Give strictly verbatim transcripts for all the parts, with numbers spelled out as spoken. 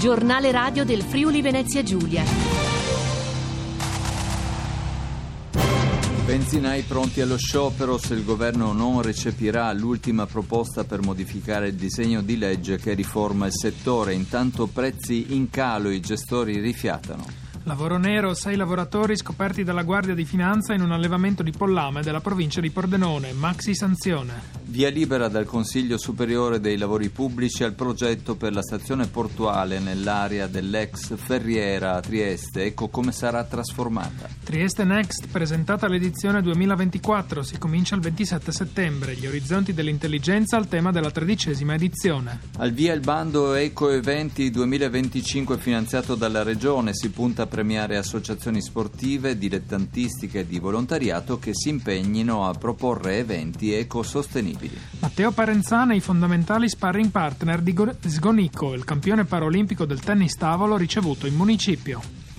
giornale radio del Friuli Venezia Giulia. Benzinai pronti allo sciopero se il governo non recepirà l'ultima proposta per modificare il disegno di legge che riforma il settore. Intanto prezzi in calo, i gestori rifiatano. Lavoro nero, sei lavoratori scoperti dalla Guardia di Finanza in un allevamento di pollame della provincia di Pordenone. Maxi sanzione. Via libera dal Consiglio Superiore dei Lavori Pubblici al progetto per la stazione portuale nell'area dell'ex Ferriera a Trieste. Ecco come sarà trasformata. Trieste Next, presentata all'edizione duemilaventiquattro, si comincia il ventisette settembre. Gli orizzonti dell'intelligenza al tema della tredicesima edizione. Al via il bando Eco Eventi duemilaventicinque finanziato dalla Regione. Si punta a premiare associazioni sportive, dilettantistiche e di volontariato che si impegnino a proporre eventi ecosostenibili. Matteo Parenzana, i fondamentali sparring partner di Sgonico, il campione paraolimpico del tennis tavolo ricevuto in municipio.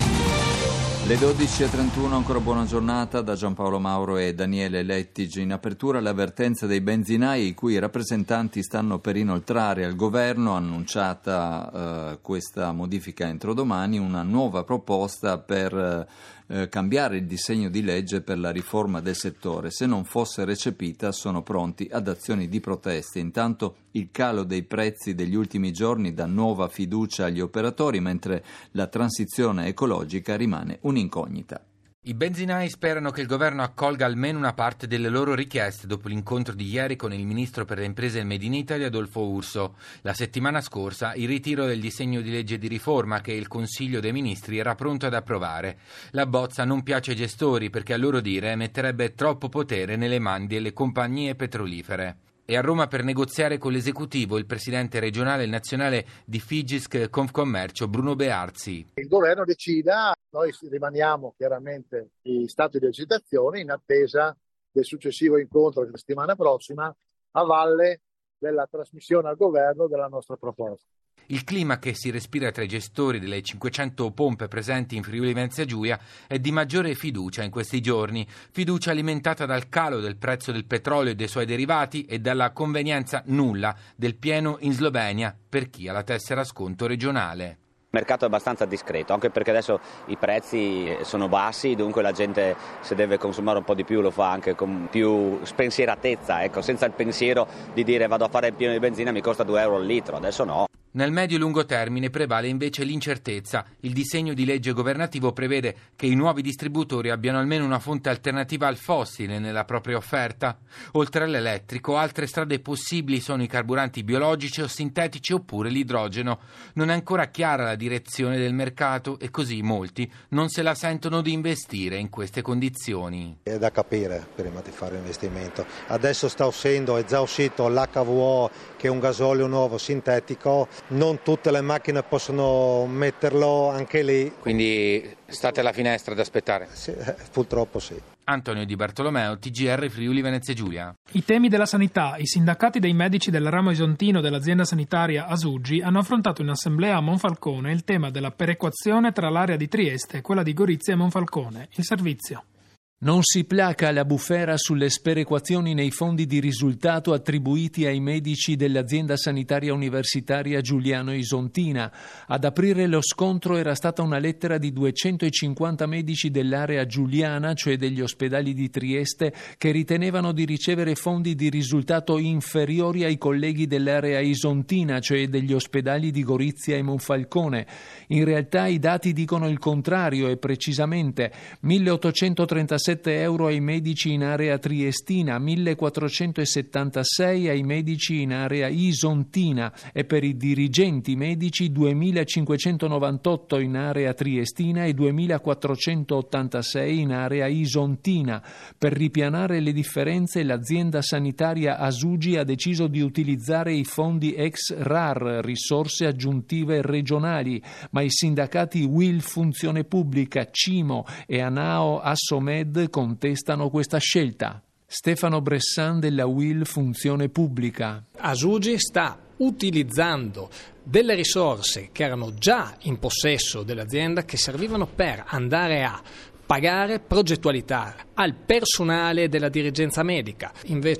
Le dodici e trentuno, ancora buona giornata da Giampaolo Mauro e Daniele Lettigi. In apertura l'avvertenza dei benzinai, i cui rappresentanti stanno per inoltrare al governo, annunciata eh, questa modifica entro domani, una nuova proposta per eh, cambiare il disegno di legge per la riforma del settore. Se non fosse recepita sono pronti ad azioni di protesta. Intanto il calo dei prezzi degli ultimi giorni dà nuova fiducia agli operatori, mentre la transizione ecologica rimane un'incognita. I benzinai sperano che il governo accolga almeno una parte delle loro richieste dopo l'incontro di ieri con il ministro per le imprese e il Made in Italy Adolfo Urso. La settimana scorsa il ritiro del disegno di legge di riforma che il Consiglio dei Ministri era pronto ad approvare. La bozza non piace ai gestori perché a loro dire metterebbe troppo potere nelle mani delle compagnie petrolifere. E a Roma per negoziare con l'esecutivo il presidente regionale e nazionale di Figisc Confcommercio Bruno Bearzi. Il governo decida, noi rimaniamo chiaramente in stato di agitazione in attesa del successivo incontro la settimana prossima a valle della trasmissione al governo della nostra proposta. Il clima che si respira tra i gestori delle cinquecento pompe presenti in Friuli Venezia Giulia è di maggiore fiducia in questi giorni, fiducia alimentata dal calo del prezzo del petrolio e dei suoi derivati e dalla convenienza nulla del pieno in Slovenia per chi ha la tessera sconto regionale. Il mercato è abbastanza discreto, anche perché adesso i prezzi sono bassi, dunque la gente se deve consumare un po' di più lo fa anche con più spensieratezza, ecco, senza il pensiero di dire vado a fare il pieno di benzina mi costa due euro al litro, adesso no. Nel medio-lungo termine prevale invece l'incertezza. Il disegno di legge governativo prevede che i nuovi distributori abbiano almeno una fonte alternativa al fossile nella propria offerta. Oltre all'elettrico, altre strade possibili sono i carburanti biologici o sintetici oppure l'idrogeno. Non è ancora chiara la direzione del mercato e così molti non se la sentono di investire in queste condizioni. È da capire prima di fare investimento. Adesso sta uscendo, è già uscito l'H V O che è un gasolio nuovo sintetico. Non tutte le macchine possono metterlo anche lì. Quindi state alla finestra ad aspettare? Sì, purtroppo sì. Antonio Di Bartolomeo, T G R Friuli Venezia Giulia. I temi della sanità. I sindacati dei medici del ramo isontino dell'azienda sanitaria Asugi hanno affrontato in assemblea a Monfalcone il tema della perequazione tra l'area di Trieste e quella di Gorizia e Monfalcone. Il servizio. Non si placa la bufera sulle sperequazioni nei fondi di risultato attribuiti ai medici dell'azienda sanitaria universitaria Giuliano Isontina. Ad aprire lo scontro era stata una lettera di duecentocinquanta medici dell'area giuliana, cioè degli ospedali di Trieste, che ritenevano di ricevere fondi di risultato inferiori ai colleghi dell'area isontina, cioè degli ospedali di Gorizia e Monfalcone. In realtà i dati dicono il contrario e precisamente milleottocentotrentasei euro ai medici in area triestina, millequattrocentosettantasei ai medici in area isontina e per i dirigenti medici duemilacinquecentonovantotto in area triestina e duemilaquattrocentottantasei in area isontina. Per ripianare le differenze l'azienda sanitaria Asugi ha deciso di utilizzare i fondi ex R A R, risorse aggiuntive regionali, ma i sindacati U I L Funzione Pubblica, Cimo e Anao Assomed contestano questa scelta. Stefano Bressan della U I L Funzione Pubblica. Asugi sta utilizzando delle risorse che erano già in possesso dell'azienda che servivano per andare a pagare progettualità al personale della dirigenza medica. Invece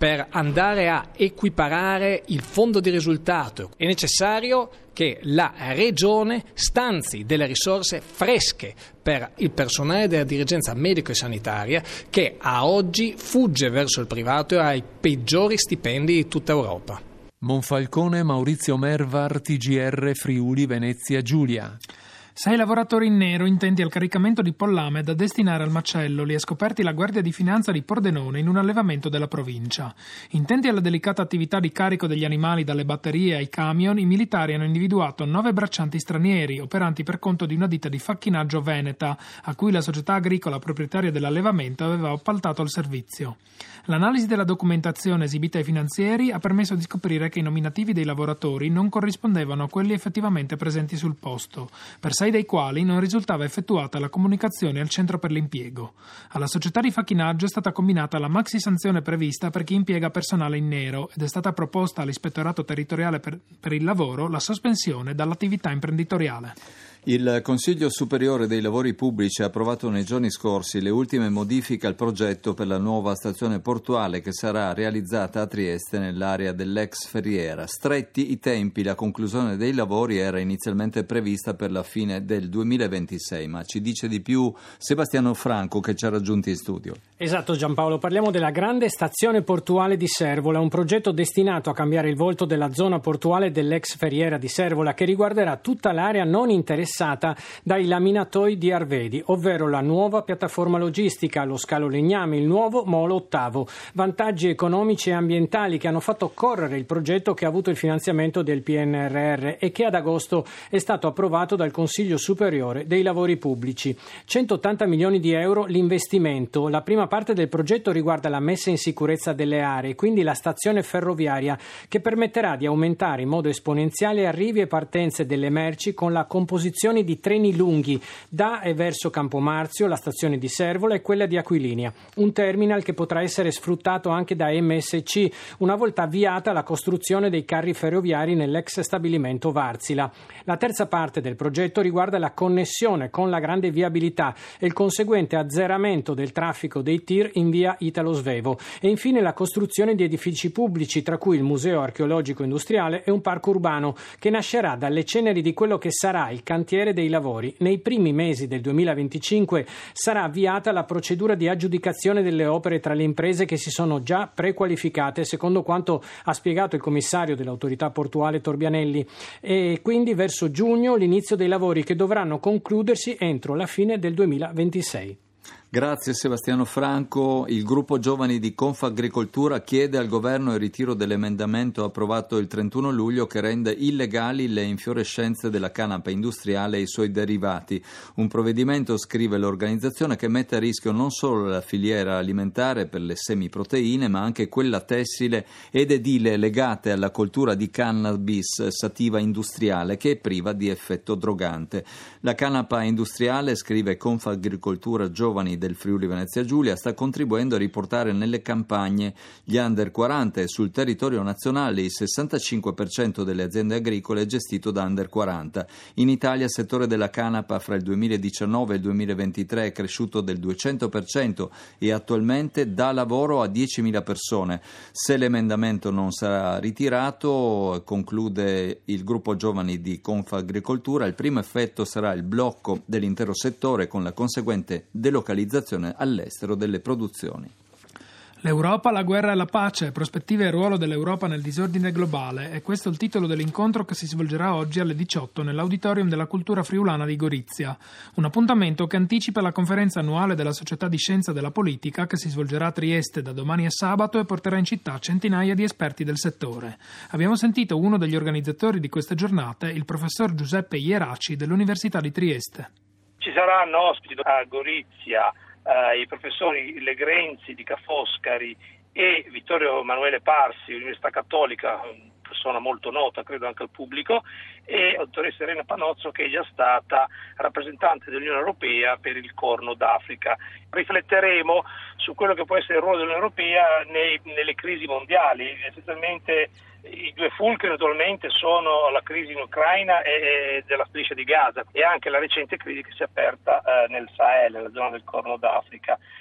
per andare a equiparare il fondo di risultato. È necessario che la Regione stanzi delle risorse fresche per il personale della dirigenza medico e sanitaria che a oggi fugge verso il privato e ha i peggiori stipendi di tutta Europa. Monfalcone, Maurizio Mervar, T G R Friuli Venezia Giulia. Sei lavoratori in nero intenti al caricamento di pollame da destinare al macello li ha scoperti la Guardia di Finanza di Pordenone in un allevamento della provincia. Intenti alla delicata attività di carico degli animali dalle batterie ai camion, i militari hanno individuato nove braccianti stranieri operanti per conto di una ditta di facchinaggio veneta, a cui la società agricola proprietaria dell'allevamento aveva appaltato il servizio. L'analisi della documentazione esibita ai finanzieri ha permesso di scoprire che i nominativi dei lavoratori non corrispondevano a quelli effettivamente presenti sul posto, per sei dei quali non risultava effettuata la comunicazione al centro per l'impiego. Alla società di facchinaggio è stata combinata la maxi sanzione prevista per chi impiega personale in nero ed è stata proposta all'Ispettorato Territoriale per, per il Lavoro la sospensione dall'attività imprenditoriale. Il Consiglio Superiore dei Lavori Pubblici ha approvato nei giorni scorsi le ultime modifiche al progetto per la nuova stazione portuale che sarà realizzata a Trieste nell'area dell'ex Ferriera. Stretti i tempi, la conclusione dei lavori era inizialmente prevista per la fine del duemilaventisei, ma ci dice di più Sebastiano Franco che ci ha raggiunti in studio. Esatto Giampaolo, parliamo della grande stazione portuale di Servola, un progetto destinato a cambiare il volto della zona portuale dell'ex Ferriera di Servola che riguarderà tutta l'area non interessata dai laminatoi di Arvedi, ovvero la nuova piattaforma logistica, lo scalo Legnami, il nuovo molo ottavo. Vantaggi economici e ambientali che hanno fatto correre il progetto che ha avuto il finanziamento del P N R R e che ad agosto è stato approvato dal Consiglio Superiore dei Lavori Pubblici. centottanta milioni di euro l'investimento. La prima parte del progetto riguarda la messa in sicurezza delle aree, quindi la stazione ferroviaria che permetterà di aumentare in modo esponenziale arrivi e partenze delle merci con la composizione di treni lunghi da e verso Campomarzio, la stazione di Servola e quella di Aquilinia. Un terminal che potrà essere sfruttato anche da M S C una volta avviata la costruzione dei carri ferroviari nell'ex stabilimento Varzila. La terza parte del progetto riguarda la connessione con la grande viabilità e il conseguente azzeramento del traffico dei tir in via Italo Svevo e infine la costruzione di edifici pubblici tra cui il Museo Archeologico Industriale e un parco urbano che nascerà dalle ceneri di quello che sarà il cantiere dei lavori. Nei primi mesi del duemilaventicinque sarà avviata la procedura di aggiudicazione delle opere tra le imprese che si sono già prequalificate, secondo quanto ha spiegato il commissario dell'autorità portuale Torbianelli, e quindi verso giugno l'inizio dei lavori che dovranno concludersi entro la fine del duemilaventisei. Grazie Sebastiano Franco. Il gruppo giovani di Confagricoltura chiede al governo il ritiro dell'emendamento approvato il trentuno luglio che rende illegali le infiorescenze della canapa industriale e i suoi derivati. Un provvedimento, scrive l'organizzazione, che mette a rischio non solo la filiera alimentare per le semiproteine ma anche quella tessile ed edile legate alla coltura di cannabis sativa industriale che è priva di effetto drogante. La canapa industriale, scrive Confagricoltura Giovani del Friuli Venezia Giulia, sta contribuendo a riportare nelle campagne gli under quaranta e sul territorio nazionale il sessantacinque per cento delle aziende agricole è gestito da under quaranta. In Italia il settore della canapa fra il duemiladiciannove e il duemilaventitré è cresciuto del duecento per cento e attualmente dà lavoro a diecimila persone. Se l'emendamento non sarà ritirato, conclude il gruppo giovani di Confagricoltura, il primo effetto sarà il blocco dell'intero settore con la conseguente delocalizzazione all'estero delle produzioni. L'Europa, la guerra e la pace, prospettive e ruolo dell'Europa nel disordine globale. È questo il titolo dell'incontro che si svolgerà oggi alle diciotto nell'Auditorium della Cultura Friulana di Gorizia. Un appuntamento che anticipa la conferenza annuale della Società di Scienza della Politica che si svolgerà a Trieste da domani a sabato e porterà in città centinaia di esperti del settore. Abbiamo sentito uno degli organizzatori di queste giornate, il professor Giuseppe Ieraci dell'Università di Trieste. Ci saranno ospiti a Gorizia eh, i professori Legrenzi di Ca' Foscari e Vittorio Emanuele Parsi, Università Cattolica, persona molto nota credo anche al pubblico, e la dottoressa Elena Panozzo che è già stata rappresentante dell'Unione Europea per il Corno d'Africa. Rifletteremo su quello che può essere il ruolo dell'Unione Europea nei, nelle crisi mondiali, essenzialmente. I due fulcri naturalmente sono la crisi in Ucraina e della striscia di Gaza e anche la recente crisi che si è aperta eh, nel Sahel, nella zona del Corno d'Africa.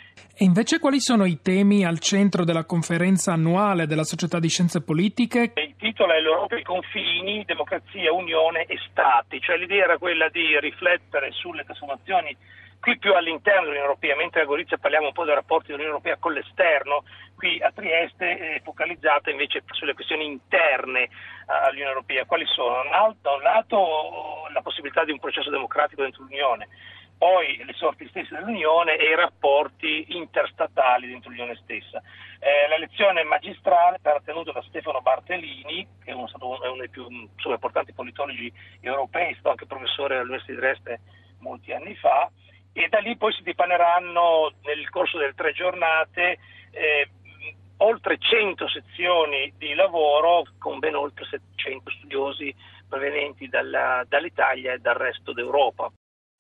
E invece quali sono i temi al centro della conferenza annuale della Società di Scienze Politiche? Il titolo è l'Europa e i confini, democrazia, unione e stati, cioè l'idea era quella di riflettere sulle trasformazioni qui più all'interno dell'Unione Europea, mentre a Gorizia parliamo un po' dei rapporti dell'Unione Europea con l'esterno, qui a Trieste è focalizzata invece sulle questioni interne all'Unione Europea. Quali sono? Da un lato la possibilità di un processo democratico dentro l'Unione, poi le sorti stesse dell'Unione e i rapporti interstatali dentro l'Unione stessa. Eh, la lezione magistrale sarà tenuta da Stefano Bartolini, che è uno, è uno dei più insomma, importanti politologi europei, è stato anche professore all'Università di Dresde molti anni fa, e da lì poi si dipaneranno nel corso delle tre giornate eh, oltre cento sezioni di lavoro con ben oltre settecento studiosi provenienti dalla, dall'Italia e dal resto d'Europa.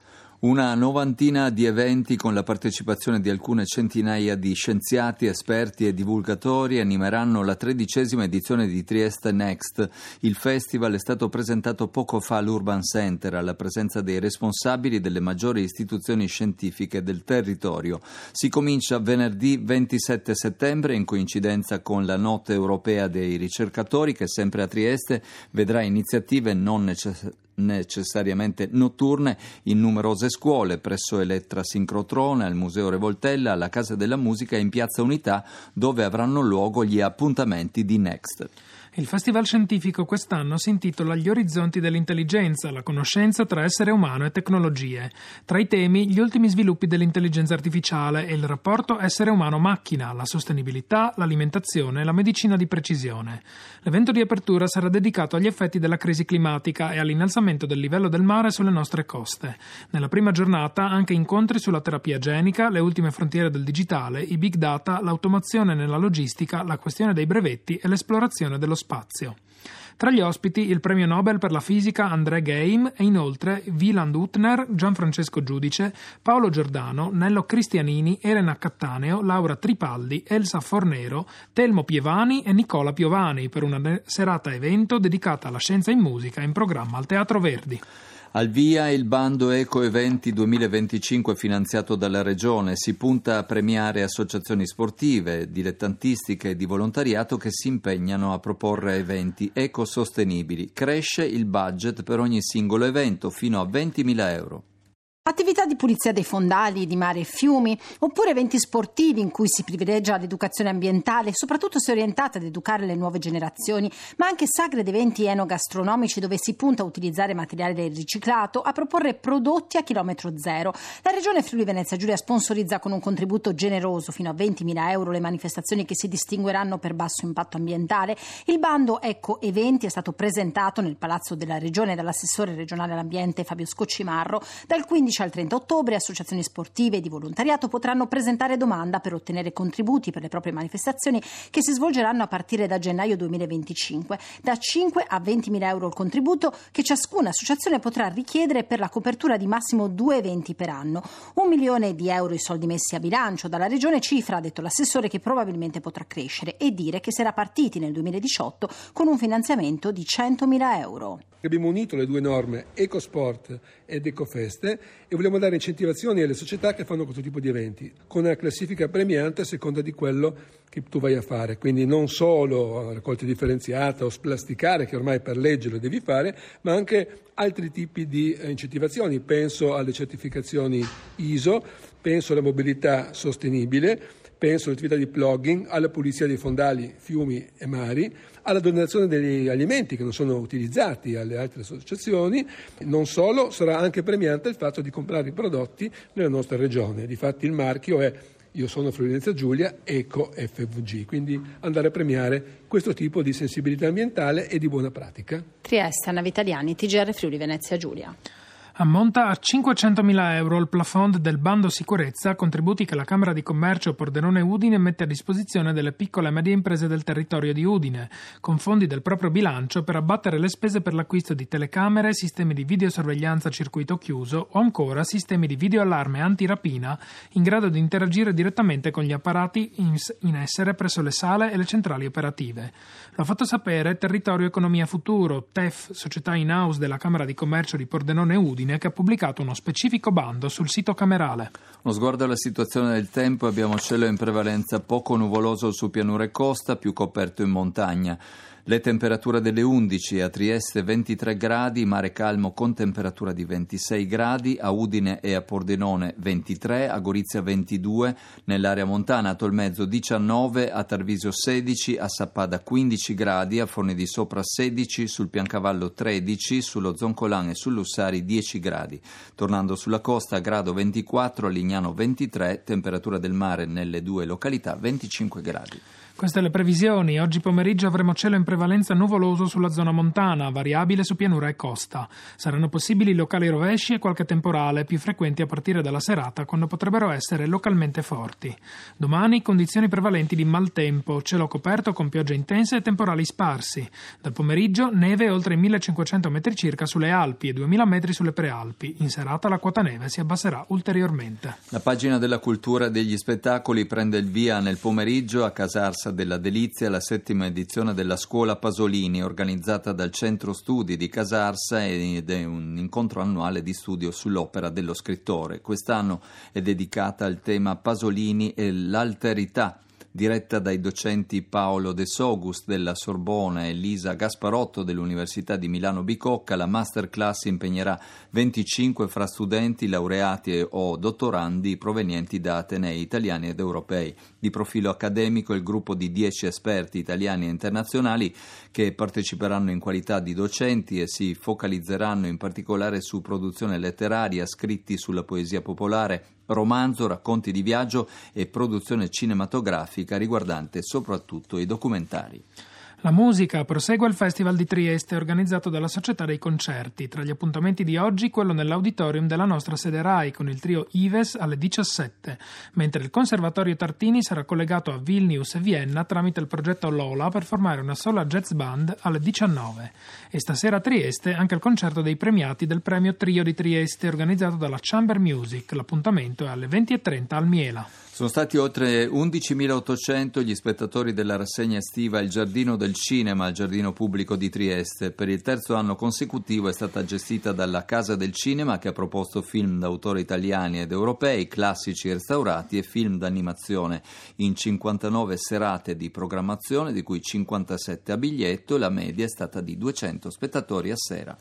Una novantina di eventi con la partecipazione di alcune centinaia di scienziati, esperti e divulgatori animeranno la tredicesima edizione di Trieste Next. Il festival è stato presentato poco fa all'Urban Center alla presenza dei responsabili delle maggiori istituzioni scientifiche del territorio. Si comincia venerdì ventisette settembre in coincidenza con la Notte Europea dei Ricercatori che sempre a Trieste vedrà iniziative non necessarie necessariamente notturne in numerose scuole, presso Elettra Sincrotrone, al Museo Revoltella, alla Casa della Musica e in Piazza Unità, dove avranno luogo gli appuntamenti di Next. Il festival scientifico quest'anno si intitola Gli orizzonti dell'intelligenza, la conoscenza tra essere umano e tecnologie. Tra i temi, gli ultimi sviluppi dell'intelligenza artificiale e il rapporto essere umano-macchina, la sostenibilità, l'alimentazione e la medicina di precisione. L'evento di apertura sarà dedicato agli effetti della crisi climatica e all'innalzamento del livello del mare sulle nostre coste. Nella prima giornata anche incontri sulla terapia genica, le ultime frontiere del digitale, i big data, l'automazione nella logistica, la questione dei brevetti e l'esplorazione dello spazio. Tra gli ospiti il premio Nobel per la fisica André Geim e inoltre Wieland Huttner, Gianfrancesco Giudice, Paolo Giordano, Nello Cristianini, Elena Cattaneo, Laura Tripaldi, Elsa Fornero, Telmo Pievani e Nicola Piovani per una serata evento dedicata alla scienza in musica in programma al Teatro Verdi. Al via il bando Eco Eventi duemilaventicinque finanziato dalla Regione. Si punta a premiare associazioni sportive, dilettantistiche e di volontariato che si impegnano a proporre eventi ecosostenibili. Cresce il budget per ogni singolo evento fino a ventimila euro. Attività di pulizia dei fondali, di mari e fiumi, oppure eventi sportivi in cui si privilegia l'educazione ambientale, soprattutto se orientata ad educare le nuove generazioni, ma anche sagre ed eventi enogastronomici dove si punta a utilizzare materiale riciclato, a proporre prodotti a chilometro zero. La Regione Friuli Venezia Giulia sponsorizza con un contributo generoso fino a ventimila euro le manifestazioni che si distingueranno per basso impatto ambientale. Il bando Eco Eventi è stato presentato nel Palazzo della Regione dall'assessore regionale all'ambiente Fabio Scoccimarro. Dal quindici al trenta ottobre associazioni sportive e di volontariato potranno presentare domanda per ottenere contributi per le proprie manifestazioni che si svolgeranno a partire da gennaio duemilaventicinque. Da cinque a ventimila euro il contributo che ciascuna associazione potrà richiedere per la copertura di massimo due eventi per anno. Un milione di euro i soldi messi a bilancio dalla Regione, cifra, ha detto l'assessore, che probabilmente potrà crescere, e dire che si era partiti nel duemiladiciotto con un finanziamento di centomila euro. Abbiamo unito le due norme Ecosport ed Ecofeste e vogliamo dare incentivazioni alle società che fanno questo tipo di eventi, con una classifica premiante a seconda di quello che tu vai a fare. Quindi non solo raccolta differenziata o splasticare, che ormai per legge lo devi fare, ma anche altri tipi di incentivazioni. Penso alle certificazioni I S O, penso alla mobilità sostenibile, penso all'attività di plugging, alla pulizia dei fondali, fiumi e mari, alla donazione degli alimenti che non sono utilizzati alle altre associazioni. Non solo, sarà anche premiante il fatto di comprare i prodotti nella nostra regione. Difatti il marchio è Io sono Friuli Venezia Giulia Eco F V G, quindi andare a premiare questo tipo di sensibilità ambientale e di buona pratica. Trieste, Anna Vitaliani, T G R Friuli Venezia Giulia. Ammonta a cinquecentomila euro il plafond del bando sicurezza, contributi che la Camera di Commercio Pordenone Udine mette a disposizione delle piccole e medie imprese del territorio di Udine, con fondi del proprio bilancio per abbattere le spese per l'acquisto di telecamere, sistemi di videosorveglianza a circuito chiuso o ancora sistemi di videoallarme antirapina in grado di interagire direttamente con gli apparati in essere presso le sale e le centrali operative. Lo ha fatto sapere Territorio Economia Futuro, T E F, società in-house della Camera di Commercio di Pordenone Udine, Udine, che ha pubblicato uno specifico bando sul sito camerale. Uno sguardo alla situazione del tempo: abbiamo cielo in prevalenza poco nuvoloso su pianura e costa, più coperto in montagna. Le temperature delle undici: a Trieste ventitré gradi, mare calmo con temperatura di ventisei gradi, a Udine e a Pordenone ventitré, a Gorizia ventidue, nell'area montana a Tolmezzo diciannove, a Tarvisio sedici, a Sappada quindici gradi, a Forni di Sopra sedici, sul Piancavallo tredici, sullo Zoncolan e sull'Ussari dieci gradi. Tornando sulla costa, a Grado ventiquattro, a Lignano ventitré, temperatura del mare nelle due località venticinque gradi. Queste le previsioni. Oggi pomeriggio avremo cielo in prevalenza nuvoloso sulla zona montana, variabile su pianura e costa. Saranno possibili locali rovesci e qualche temporale, più frequenti a partire dalla serata, quando potrebbero essere localmente forti. Domani condizioni prevalenti di maltempo, cielo coperto con piogge intense e temporali sparsi. Dal pomeriggio neve oltre i millecinquecento metri circa sulle Alpi e duemila metri sulle prealpi. In serata la quota neve si abbasserà ulteriormente. La pagina della cultura e degli spettacoli prende il via nel pomeriggio a Casarsa della Delizia, la settima edizione della Scuola Pasolini, organizzata dal Centro Studi di Casarsa, ed è un incontro annuale di studio sull'opera dello scrittore. Quest'anno è dedicata al tema Pasolini e l'alterità, diretta dai docenti Paolo De Sogus della Sorbona e Lisa Gasparotto dell'Università di Milano Bicocca. La masterclass impegnerà venticinque fra studenti, laureati o dottorandi provenienti da atenei italiani ed europei. Di profilo accademico il gruppo di dieci esperti italiani e internazionali che parteciperanno in qualità di docenti e si focalizzeranno in particolare su produzione letteraria, scritti sulla poesia popolare, romanzo, racconti di viaggio e produzione cinematografica riguardante soprattutto i documentari. La musica prosegue al Festival di Trieste, organizzato dalla Società dei Concerti. Tra gli appuntamenti di oggi quello nell'auditorium della nostra sede RAI con il trio Ives alle diciassette, mentre il Conservatorio Tartini sarà collegato a Vilnius e Vienna tramite il progetto Lola per formare una sola jazz band alle diciannove. E stasera a Trieste anche il concerto dei premiati del premio Trio di Trieste, organizzato dalla Chamber Music. L'appuntamento è alle venti e trenta al Miela. Sono stati oltre undicimilaottocento gli spettatori della rassegna estiva Il Giardino del Cinema al Giardino Pubblico di Trieste. Per il terzo anno consecutivo è stata gestita dalla Casa del Cinema, che ha proposto film d'autore italiani ed europei, classici restaurati e film d'animazione in cinquantanove serate di programmazione, di cui cinquantasette a biglietto, e la media è stata di duecento spettatori a sera.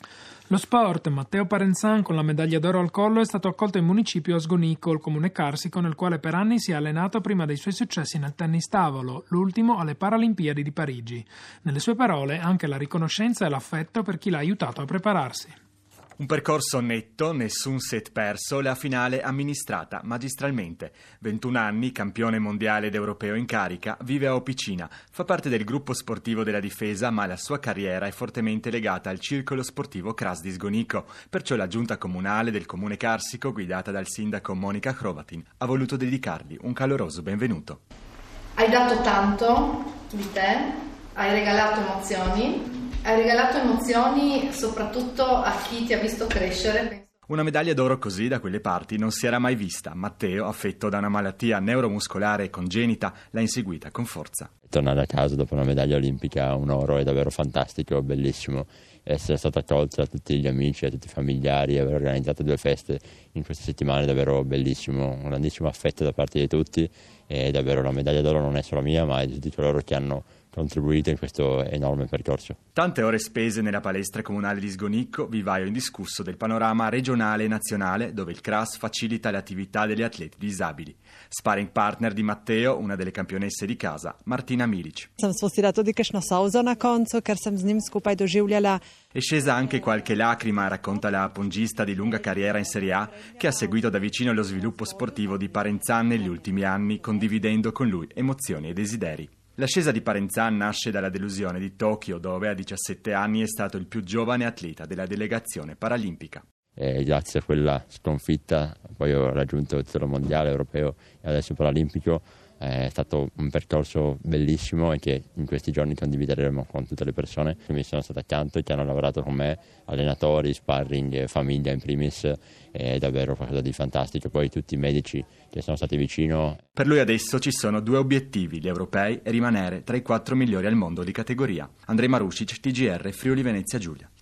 Lo sport: Matteo Parenzan con la medaglia d'oro al collo è stato accolto in municipio a Sgonico, il comune carsico nel quale per anni si è allenato prima dei suoi successi nel tennis tavolo, l'ultimo alle Paralimpiadi di Parigi. Nelle sue parole anche la riconoscenza e l'affetto per chi l'ha aiutato a prepararsi. Un percorso netto, nessun set perso, la finale amministrata magistralmente. ventuno anni, campione mondiale ed europeo in carica, vive a Opicina, fa parte del gruppo sportivo della difesa, ma la sua carriera è fortemente legata al circolo sportivo Cras di Sgonico. Perciò la giunta comunale del comune carsico, guidata dal sindaco Monica Hrovatin, ha voluto dedicargli un caloroso benvenuto. Hai dato tanto di te, hai regalato emozioni. Hai regalato emozioni soprattutto a chi ti ha visto crescere. Una medaglia d'oro così da quelle parti non si era mai vista. Matteo, affetto da una malattia neuromuscolare congenita, l'ha inseguita con forza. Tornare a casa dopo una medaglia olimpica, un oro, è davvero fantastico, bellissimo. Essere stato accolto da tutti gli amici, da tutti i familiari, aver organizzato due feste in queste settimane è davvero bellissimo. Un grandissimo affetto da parte di tutti e davvero la medaglia d'oro non è solo mia, ma è di tutti coloro che hanno contribuito in questo enorme percorso. Tante ore spese nella palestra comunale di Sgonicco, vivaio indiscusso del panorama regionale e nazionale, dove il Cras facilita le attività degli atleti disabili. Sparring partner di Matteo, una delle campionesse di casa, Martina Milic. Sem spustila tudi kakšno solzo na koncu, ker sem z njim skupaj doživljala. È scesa anche qualche lacrima, racconta la pongista di lunga carriera in Serie A, che ha seguito da vicino lo sviluppo sportivo di Parenzan negli ultimi anni, condividendo con lui emozioni e desideri. L'ascesa di Parenzan nasce dalla delusione di Tokyo, dove a diciassette anni è stato il più giovane atleta della delegazione paralimpica. E grazie a quella sconfitta poi ho raggiunto il titolo mondiale, europeo e adesso paralimpico. È stato un percorso bellissimo e che in questi giorni condivideremo con tutte le persone che mi sono state accanto e che hanno lavorato con me, allenatori, sparring, famiglia in primis. È davvero qualcosa di fantastico. Poi tutti i medici che sono stati vicino. Per lui adesso ci sono due obiettivi, gli europei e rimanere tra i quattro migliori al mondo di categoria. Andrej Marušić, T G R, Friuli Venezia Giulia.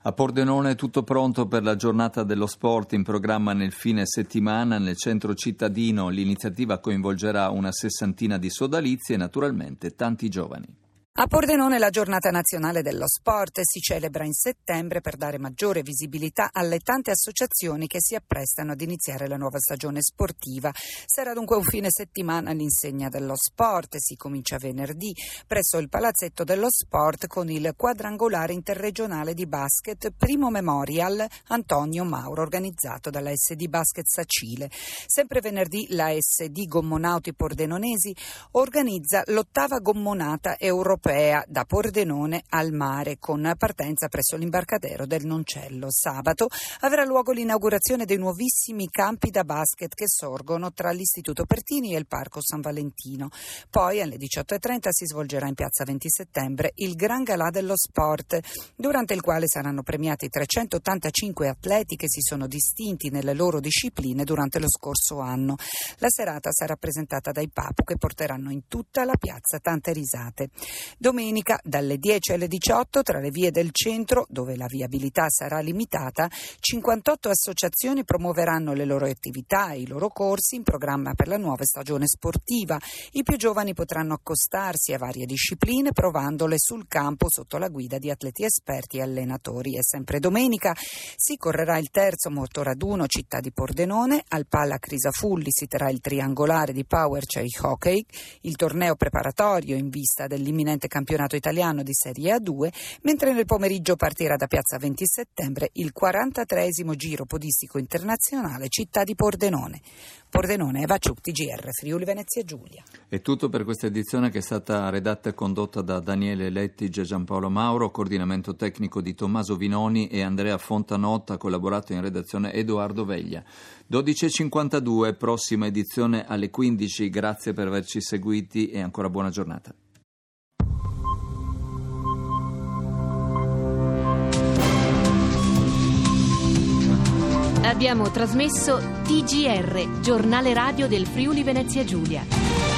A Pordenone è tutto pronto per la giornata dello sport in programma nel fine settimana. Nel centro cittadino l'iniziativa coinvolgerà una sessantina di sodalizi e naturalmente tanti giovani. A Pordenone la giornata nazionale dello sport si celebra in settembre per dare maggiore visibilità alle tante associazioni che si apprestano ad iniziare la nuova stagione sportiva. Sarà dunque un fine settimana all'insegna dello sport. Si comincia venerdì presso il Palazzetto dello Sport con il quadrangolare interregionale di basket Primo Memorial Antonio Mauro, organizzato dalla S D Basket Sacile. Sempre venerdì la S D Gommonauti Pordenonesi organizza l'ottava gommonata europea da Pordenone al mare, con partenza presso l'imbarcadero del Noncello. Sabato avrà luogo l'inaugurazione dei nuovissimi campi da basket che sorgono tra l'Istituto Pertini e il Parco San Valentino. Poi alle diciotto e trenta si svolgerà in piazza venti settembre il Gran Galà dello Sport, durante il quale saranno premiati trecentottantacinque atleti che si sono distinti nelle loro discipline durante lo scorso anno. La serata sarà presentata dai Papu, che porteranno in tutta la piazza tante risate. Domenica dalle dieci alle diciotto tra le vie del centro, dove la viabilità sarà limitata, cinquantotto associazioni promuoveranno le loro attività e i loro corsi in programma per la nuova stagione sportiva. I più giovani potranno accostarsi a varie discipline provandole sul campo sotto la guida di atleti esperti e allenatori. E sempre domenica si correrà il terzo motoraduno Città di Pordenone. Al Pala Crisafulli si terrà il triangolare di Power Chai Hockey, il torneo preparatorio in vista dell'imminente campionato italiano di Serie A due, mentre nel pomeriggio partirà da piazza venti settembre il quarantatreesimo Giro Podistico Internazionale Città di Pordenone. Pordenone, Eva Ciuc, T G R, Friuli Venezia Giulia. È tutto per questa edizione, che è stata redatta e condotta da Daniele Lettige e Giampaolo Mauro, coordinamento tecnico di Tommaso Vinoni e Andrea Fontanotta, ha collaborato in redazione Edoardo Veglia. dodici e cinquantadue, prossima edizione alle quindici. Grazie per averci seguiti e ancora buona giornata. Abbiamo trasmesso T G R, giornale radio del Friuli Venezia Giulia.